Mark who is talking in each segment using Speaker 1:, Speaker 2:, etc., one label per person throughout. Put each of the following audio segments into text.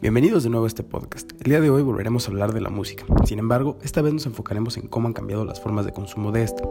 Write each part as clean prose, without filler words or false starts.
Speaker 1: Bienvenidos de nuevo a este podcast. El día de hoy volveremos a hablar de la música. Sin embargo, esta vez nos enfocaremos en cómo han cambiado las formas de consumo de esta.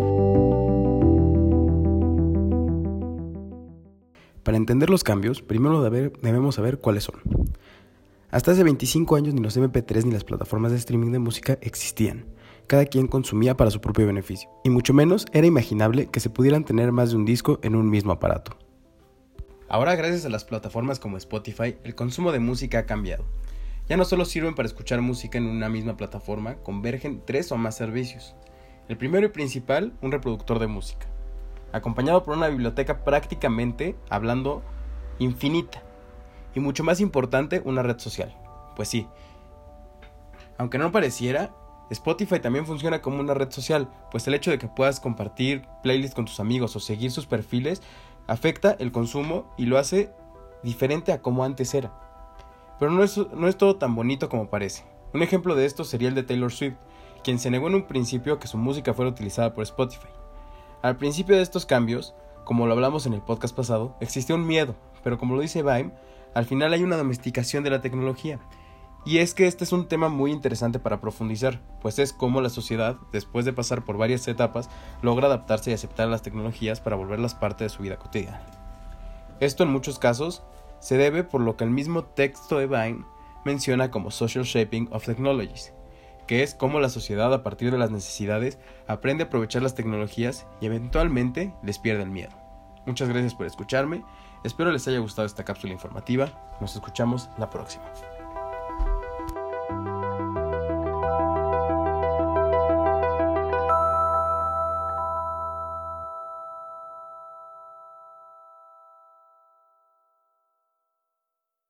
Speaker 1: Para entender los cambios, primero debemos saber cuáles son. Hasta hace 25 años ni los MP3 ni las plataformas de streaming de música existían. Cada quien consumía para su propio beneficio, y mucho menos era imaginable que se pudieran tener más de un disco en un mismo aparato. Ahora, gracias a las plataformas como Spotify, el consumo de música ha cambiado. Ya no solo sirven para escuchar música en una misma plataforma, convergen 3 o más servicios. El primero y principal, un reproductor de música, acompañado por una biblioteca prácticamente, hablando, infinita. Y mucho más importante, una red social. Pues sí, aunque no pareciera, Spotify también funciona como una red social, pues el hecho de que puedas compartir playlists con tus amigos o seguir sus perfiles afecta el consumo y lo hace diferente a como antes era. Pero no es todo tan bonito como parece. Un ejemplo de esto sería el de Taylor Swift, quien se negó en un principio a que su música fuera utilizada por Spotify. Al principio de estos cambios, como lo hablamos en el podcast pasado, existía un miedo, pero como lo dice Baim, al final hay una domesticación de la tecnología. Y es que este es un tema muy interesante para profundizar, pues es cómo la sociedad, después de pasar por varias etapas, logra adaptarse y aceptar las tecnologías para volverlas parte de su vida cotidiana. Esto en muchos casos se debe por lo que el mismo texto de Bain menciona como Social Shaping of Technologies, que es cómo la sociedad a partir de las necesidades aprende a aprovechar las tecnologías y eventualmente les pierde el miedo. Muchas gracias por escucharme, espero les haya gustado esta cápsula informativa, nos escuchamos la próxima.